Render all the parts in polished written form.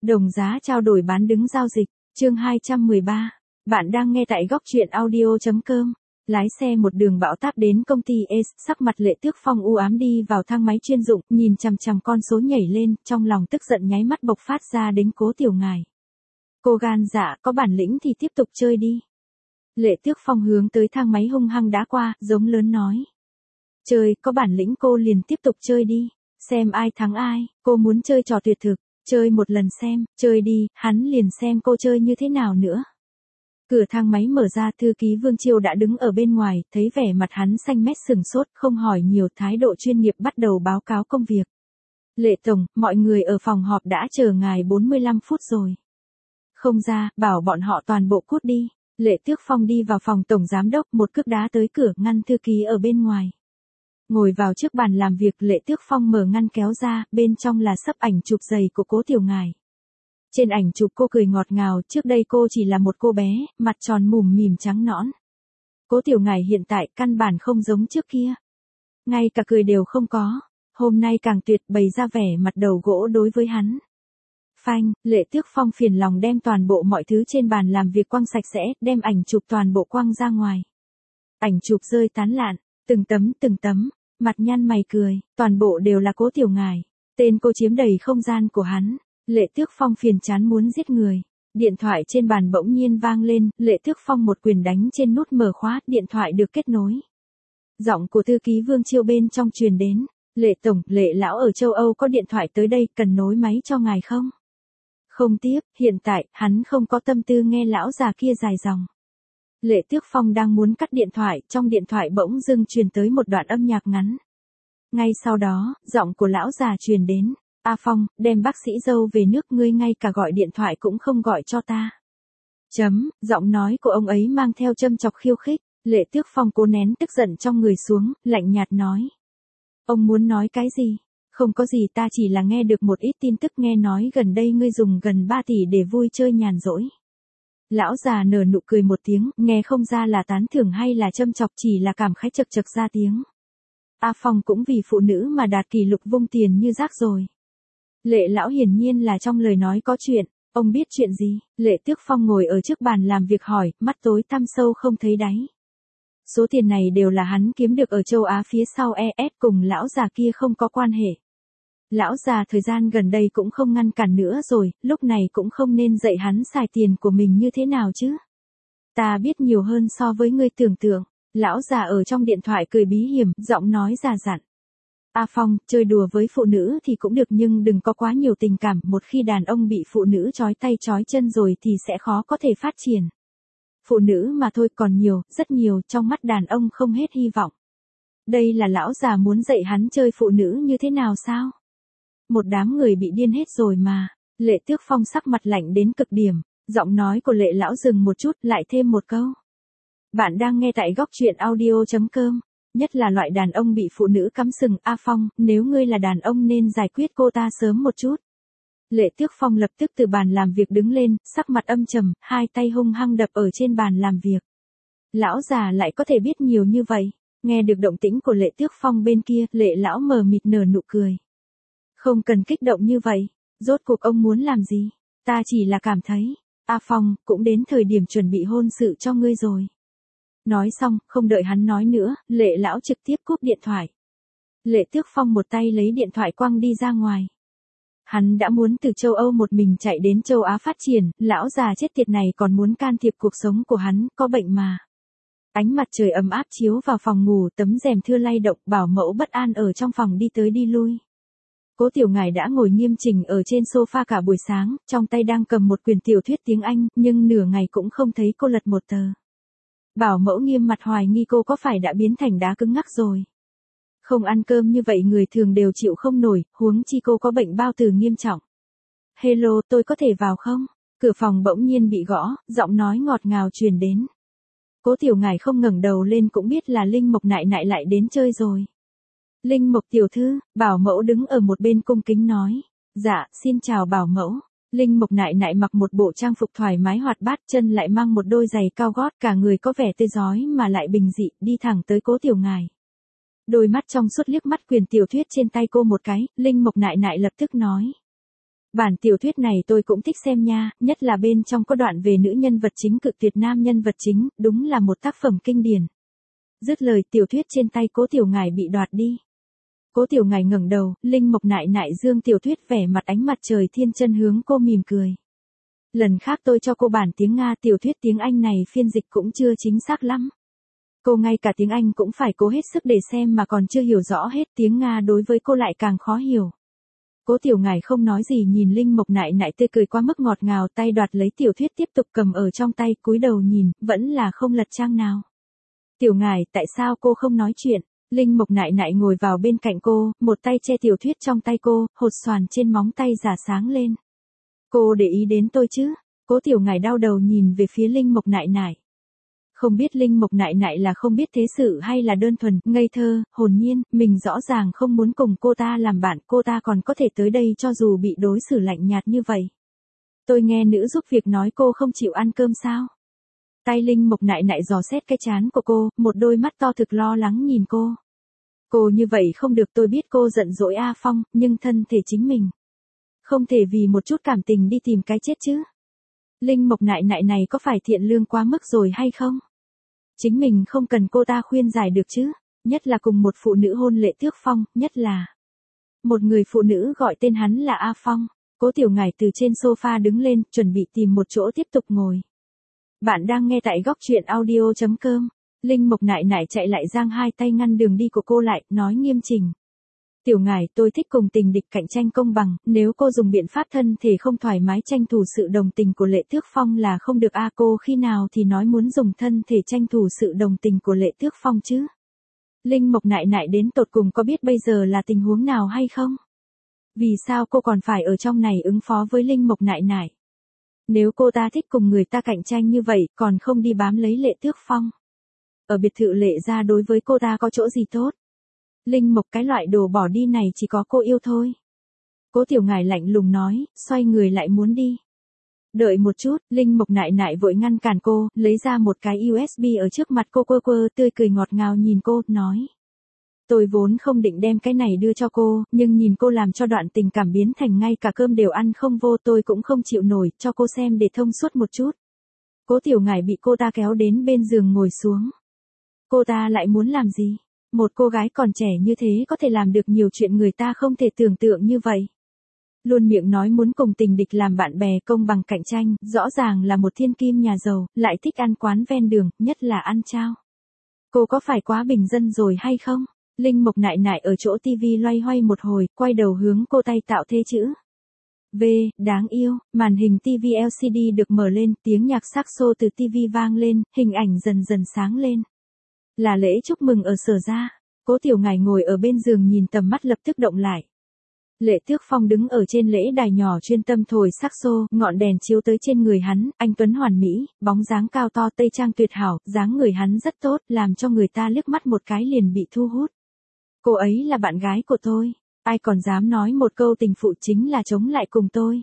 Đồng giá trao đổi bán đứng giao dịch, chương 213. Bạn đang nghe tại góc truyện audio.com. Lái xe một đường bão táp đến công ty Ace, sắc mặt Lệ Tước Phong u ám đi vào thang máy chuyên dụng, nhìn chằm chằm con số nhảy lên, trong lòng tức giận nháy mắt bộc phát ra đến Cố Tiểu Ngải. Cô gan dạ, có bản lĩnh thì tiếp tục chơi đi. Lệ Tước Phong hướng tới thang máy hung hăng đá qua, giống lớn nói. Chơi, có bản lĩnh cô liền tiếp tục chơi đi, xem ai thắng ai, cô muốn chơi trò tuyệt thực. Chơi một lần xem, chơi đi, hắn liền xem cô chơi như thế nào nữa. Cửa thang máy mở ra, thư ký Vương Chiêu đã đứng ở bên ngoài, thấy vẻ mặt hắn xanh mét sừng sốt, không hỏi nhiều, thái độ chuyên nghiệp bắt đầu báo cáo công việc. Lệ Tổng, mọi người ở phòng họp đã chờ ngài 45 phút rồi. Không ra, bảo bọn họ toàn bộ cút đi. Lệ Tước Phong đi vào phòng tổng giám đốc, một cước đá tới cửa, ngăn thư ký ở bên ngoài. Ngồi vào trước bàn làm việc, Lệ Tước Phong mở ngăn kéo ra, bên trong là xấp ảnh chụp giày của Cố Tiểu Ngải. Trên ảnh chụp cô cười ngọt ngào, trước đây cô chỉ là một cô bé, mặt tròn mủm mỉm trắng nõn. Cố Tiểu Ngải hiện tại căn bản không giống trước kia. Ngay cả cười đều không có, hôm nay càng tuyệt, bày ra vẻ mặt đầu gỗ đối với hắn. Phanh, Lệ Tước Phong phiền lòng đem toàn bộ mọi thứ trên bàn làm việc quăng sạch sẽ, đem ảnh chụp toàn bộ quăng ra ngoài. Ảnh chụp rơi tán lạn. Từng tấm, mặt nhăn mày cười, toàn bộ đều là Cố Tiểu Ngải. Tên cô chiếm đầy không gian của hắn. Lệ Tước Phong phiền chán muốn giết người. Điện thoại trên bàn bỗng nhiên vang lên, Lệ Tước Phong một quyền đánh trên nút mở khóa, điện thoại được kết nối. Giọng của thư ký Vương Chiêu bên trong truyền đến. Lệ Tổng, Lệ Lão ở châu Âu có điện thoại tới đây, cần nối máy cho ngài không? Không tiếp, hiện tại, hắn không có tâm tư nghe lão già kia dài dòng. Lệ Tước Phong đang muốn cắt điện thoại, trong điện thoại bỗng dưng truyền tới một đoạn âm nhạc ngắn. Ngay sau đó, giọng của lão già truyền đến. A Phong, đem bác sĩ dâu về nước, ngươi ngay cả gọi điện thoại cũng không gọi cho ta. Giọng nói của ông ấy mang theo châm chọc khiêu khích. Lệ Tước Phong cố nén tức giận trong người xuống, lạnh nhạt nói. Ông muốn nói cái gì? Không có gì, ta chỉ là nghe được một ít tin tức, nghe nói gần đây ngươi dùng gần 3 tỷ để vui chơi nhàn rỗi. Lão già nở nụ cười một tiếng, nghe không ra là tán thưởng hay là châm chọc, chỉ là cảm khái chật chật ra tiếng. A Phong cũng vì phụ nữ mà đạt kỷ lục vung tiền như rác rồi. Lệ Lão hiển nhiên là trong lời nói có chuyện, ông biết chuyện gì? Lệ Tước Phong ngồi ở trước bàn làm việc hỏi, mắt tối tăm sâu không thấy đáy. Số tiền này đều là hắn kiếm được ở châu Á phía sau ES, cùng lão già kia không có quan hệ. Lão già thời gian gần đây cũng không ngăn cản nữa rồi, lúc này cũng không nên dạy hắn xài tiền của mình như thế nào chứ. Ta biết nhiều hơn so với ngươi tưởng tượng. Lão già ở trong điện thoại cười bí hiểm, giọng nói già dặn. A Phong, chơi đùa với phụ nữ thì cũng được nhưng đừng có quá nhiều tình cảm, một khi đàn ông bị phụ nữ trói tay trói chân rồi thì sẽ khó có thể phát triển. Phụ nữ mà thôi, còn nhiều, rất nhiều, trong mắt đàn ông không hết hy vọng. Đây là lão già muốn dạy hắn chơi phụ nữ như thế nào sao? Một đám người bị điên hết rồi mà. Lệ Tước Phong sắc mặt lạnh đến cực điểm, giọng nói của Lệ Lão dừng một chút, lại thêm một câu. Bạn đang nghe tại góc truyện audio.com. Nhất là loại đàn ông bị phụ nữ cắm sừng. A Phong, nếu ngươi là đàn ông nên giải quyết cô ta sớm một chút. Lệ Tước Phong lập tức từ bàn làm việc đứng lên, sắc mặt âm trầm, hai tay hung hăng đập ở trên bàn làm việc. Lão già lại có thể biết nhiều như vậy. Nghe được động tĩnh của Lệ Tước Phong bên kia, Lệ Lão mờ mịt nở nụ cười. Không cần kích động như vậy, rốt cuộc ông muốn làm gì? Ta chỉ là cảm thấy, A Phong, cũng đến thời điểm chuẩn bị hôn sự cho ngươi rồi. Nói xong, không đợi hắn nói nữa, Lệ Lão trực tiếp cúp điện thoại. Lệ Tước Phong một tay lấy điện thoại quăng đi ra ngoài. Hắn đã muốn từ châu Âu một mình chạy đến châu Á phát triển, lão già chết tiệt này còn muốn can thiệp cuộc sống của hắn, có bệnh mà. Ánh mặt trời ấm áp chiếu vào phòng ngủ, tấm rèm thưa lay động, bảo mẫu bất an ở trong phòng đi tới đi lui. Cố Tiểu Ngải đã ngồi nghiêm chỉnh ở trên sofa cả buổi sáng, trong tay đang cầm một quyển tiểu thuyết tiếng Anh, nhưng nửa ngày cũng không thấy cô lật một tờ. Bảo mẫu nghiêm mặt hoài nghi cô có phải đã biến thành đá cứng ngắc rồi. Không ăn cơm như vậy người thường đều chịu không nổi, huống chi cô có bệnh bao tử nghiêm trọng. Hello, tôi có thể vào không? Cửa phòng bỗng nhiên bị gõ, giọng nói ngọt ngào truyền đến. Cố Tiểu Ngải không ngẩng đầu lên cũng biết là Linh Mộc nại nại lại đến chơi rồi. Linh Mộc tiểu thư, bảo mẫu đứng ở một bên cung kính nói. Dạ, xin chào bảo mẫu. Linh Mộc nại nại mặc một bộ trang phục thoải mái hoạt bát, chân lại mang một đôi giày cao gót, cả người có vẻ tươi rói mà lại bình dị, đi thẳng tới Cố Tiểu Ngải. Đôi mắt trong suốt liếc mắt quyển tiểu thuyết trên tay cô một cái, Linh Mộc nại nại lập tức nói. Bản tiểu thuyết này tôi cũng thích xem nha, nhất là bên trong có đoạn về nữ nhân vật chính cực tuyệt nam nhân vật chính, đúng là một tác phẩm kinh điển. Dứt lời tiểu thuyết trên tay Cố Tiểu Ngải bị đoạt đi. Cố Tiểu Ngải ngẩng đầu, Linh Mộc nại nại dương tiểu thuyết vẻ mặt ánh mặt trời thiên chân hướng cô mỉm cười. Lần khác tôi cho cô bản tiếng Nga tiểu thuyết tiếng Anh này phiên dịch cũng chưa chính xác lắm. Cô ngay cả tiếng Anh cũng phải cố hết sức để xem mà còn chưa hiểu rõ hết, tiếng Nga đối với cô lại càng khó hiểu. Cố Tiểu Ngải không nói gì nhìn Linh Mộc nại nại tươi cười quá mức ngọt ngào, tay đoạt lấy tiểu thuyết tiếp tục cầm ở trong tay, cúi đầu nhìn, vẫn là không lật trang nào. Tiểu Ngải, tại sao cô không nói chuyện? Linh Mộc nại nại ngồi vào bên cạnh cô, một tay che tiểu thuyết trong tay cô, hột xoàn trên móng tay giả sáng lên. Cô để ý đến tôi chứ? Cố Tiểu Ngải đau đầu nhìn về phía Linh Mộc nại nại. Không biết Linh Mộc nại nại là không biết thế sự hay là đơn thuần, ngây thơ, hồn nhiên, mình rõ ràng không muốn cùng cô ta làm bạn, cô ta còn có thể tới đây cho dù bị đối xử lạnh nhạt như vậy. Tôi nghe nữ giúp việc nói cô không chịu ăn cơm sao? Tay Linh Mộc nại nại dò xét cái trán của cô, một đôi mắt to thực lo lắng nhìn cô. Cô như vậy không được, tôi biết cô giận dỗi A Phong, nhưng thân thể chính mình. Không thể vì một chút cảm tình đi tìm cái chết chứ. Linh Mộc nại nại này có phải thiện lương quá mức rồi hay không? Chính mình không cần cô ta khuyên giải được chứ, nhất là cùng một phụ nữ hôn Lệ Tước Phong, nhất là một người phụ nữ gọi tên hắn là A Phong. Cố Tiểu Ngải từ trên sofa đứng lên, chuẩn bị tìm một chỗ tiếp tục ngồi. Bạn đang nghe tại góc truyện audio.com. Linh Mộc nại nại chạy lại giang hai tay ngăn đường đi của cô lại, nói nghiêm chỉnh. Tiểu Ngải, tôi thích cùng tình địch cạnh tranh công bằng, nếu cô dùng biện pháp thân thể không thoải mái tranh thủ sự đồng tình của Lệ Tước Phong là không được a. Cô khi nào thì nói muốn dùng thân thể tranh thủ sự đồng tình của Lệ Tước Phong chứ? Linh Mộc nại nại đến tột cùng có biết bây giờ là tình huống nào hay không? Vì sao cô còn phải ở trong này ứng phó với Linh Mộc nại nại? Nếu cô ta thích cùng người ta cạnh tranh như vậy, còn không đi bám lấy Lệ Tước Phong. Ở biệt thự Lệ gia đối với cô ta có chỗ gì tốt? Linh Mộc, cái loại đồ bỏ đi này chỉ có cô yêu thôi. Cố Tiểu Ngải lạnh lùng nói, xoay người lại muốn đi. Đợi một chút, Linh Mộc nại nại vội ngăn cản cô, lấy ra một cái USB ở trước mặt cô, quơ quơ tươi cười ngọt ngào nhìn cô, nói. Tôi vốn không định đem cái này đưa cho cô, nhưng nhìn cô làm cho đoạn tình cảm biến thành ngay cả cơm đều ăn không vô, tôi cũng không chịu nổi, cho cô xem để thông suốt một chút. Cố Tiểu Ngải bị cô ta kéo đến bên giường ngồi xuống. Cô ta lại muốn làm gì? Một cô gái còn trẻ như thế có thể làm được nhiều chuyện người ta không thể tưởng tượng như vậy. Luôn miệng nói muốn cùng tình địch làm bạn bè công bằng cạnh tranh, rõ ràng là một thiên kim nhà giàu, lại thích ăn quán ven đường, nhất là ăn chao. Cô có phải quá bình dân rồi hay không? Linh Mộc nại nại ở chỗ tivi loay hoay một hồi, quay đầu hướng cô tay tạo thế chữ. V, đáng yêu, màn hình tivi LCD được mở lên, tiếng nhạc saxo từ tivi vang lên, hình ảnh dần dần sáng lên. Là lễ chúc mừng ở Sở gia. Cố Tiểu Ngải ngồi ở bên giường nhìn tầm mắt lập tức động lại. Lệ Tước Phong đứng ở trên lễ đài nhỏ chuyên tâm thổi saxo, ngọn đèn chiếu tới trên người hắn, anh tuấn hoàn mỹ, bóng dáng cao to tây trang tuyệt hảo, dáng người hắn rất tốt, làm cho người ta liếc mắt một cái liền bị thu hút. Cô ấy là bạn gái của tôi, ai còn dám nói một câu tình phụ chính là chống lại cùng tôi.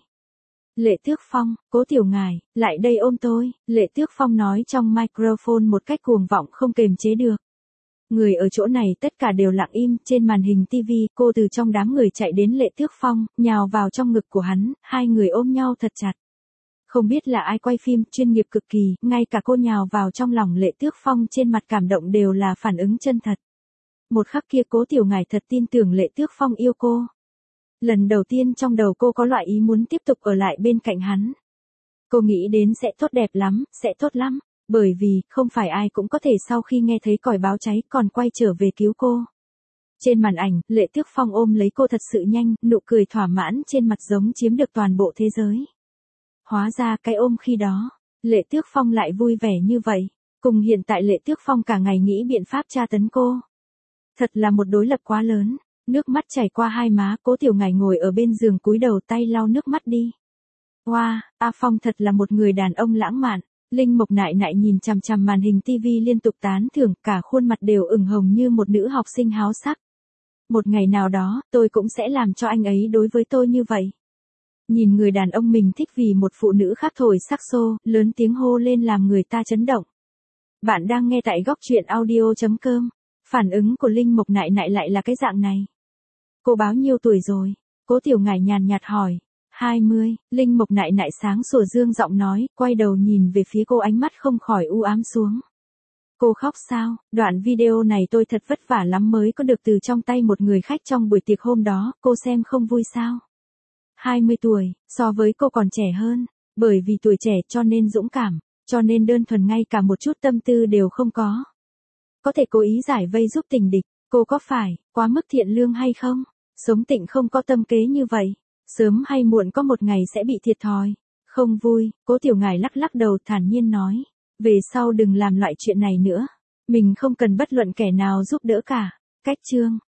Lệ Tước Phong, Cố Tiểu Ngải, lại đây ôm tôi, Lệ Tước Phong nói trong microphone một cách cuồng vọng không kềm chế được. Người ở chỗ này tất cả đều lặng im, trên màn hình TV, cô từ trong đám người chạy đến Lệ Tước Phong, nhào vào trong ngực của hắn, hai người ôm nhau thật chặt. Không biết là ai quay phim, chuyên nghiệp cực kỳ, ngay cả cô nhào vào trong lòng Lệ Tước Phong trên mặt cảm động đều là phản ứng chân thật. Một khắc kia Cố Tiểu Ngải thật tin tưởng Lệ Tước Phong yêu cô. Lần đầu tiên trong đầu cô có loại ý muốn tiếp tục ở lại bên cạnh hắn. Cô nghĩ đến sẽ tốt đẹp lắm, sẽ tốt lắm, bởi vì không phải ai cũng có thể sau khi nghe thấy còi báo cháy còn quay trở về cứu cô. Trên màn ảnh, Lệ Tước Phong ôm lấy cô thật sự nhanh, nụ cười thỏa mãn trên mặt giống chiếm được toàn bộ thế giới. Hóa ra cái ôm khi đó, Lệ Tước Phong lại vui vẻ như vậy, cùng hiện tại Lệ Tước Phong cả ngày nghĩ biện pháp tra tấn cô. Thật là một đối lập quá lớn. Nước mắt chảy qua hai má, Cố Tiểu Ngải ngồi ở bên giường cúi đầu tay lau nước mắt đi. Wow, A Phong thật là một người đàn ông lãng mạn. Linh Mộc nại nại nhìn chằm chằm màn hình tivi liên tục tán thưởng, cả khuôn mặt đều ửng hồng như một nữ học sinh háo sắc. Một ngày nào đó, tôi cũng sẽ làm cho anh ấy đối với tôi như vậy. Nhìn người đàn ông mình thích vì một phụ nữ khác thổi saxo, lớn tiếng hô lên làm người ta chấn động. Bạn đang nghe tại góc truyện audio.com. Phản ứng của Linh Mộc nại nại lại là cái dạng này. Cô bao nhiêu tuổi rồi? Cố Tiểu Ngải nhàn nhạt hỏi. 20, Linh Mộc nại nại sáng sủa dương giọng nói, quay đầu nhìn về phía cô ánh mắt không khỏi u ám xuống. Cô khóc sao? Đoạn video này tôi thật vất vả lắm mới có được từ trong tay một người khách trong buổi tiệc hôm đó, cô xem không vui sao? 20 tuổi, so với cô còn trẻ hơn, bởi vì tuổi trẻ cho nên dũng cảm, cho nên đơn thuần ngay cả một chút tâm tư đều không có. Có thể cố ý giải vây giúp tình địch, cô có phải quá mức thiện lương hay không? Sống tịnh không có tâm kế như vậy, sớm hay muộn có một ngày sẽ bị thiệt thòi. Không vui, Cố Tiểu Ngải lắc lắc đầu thản nhiên nói, về sau đừng làm loại chuyện này nữa, mình không cần bất luận kẻ nào giúp đỡ cả. Cách chương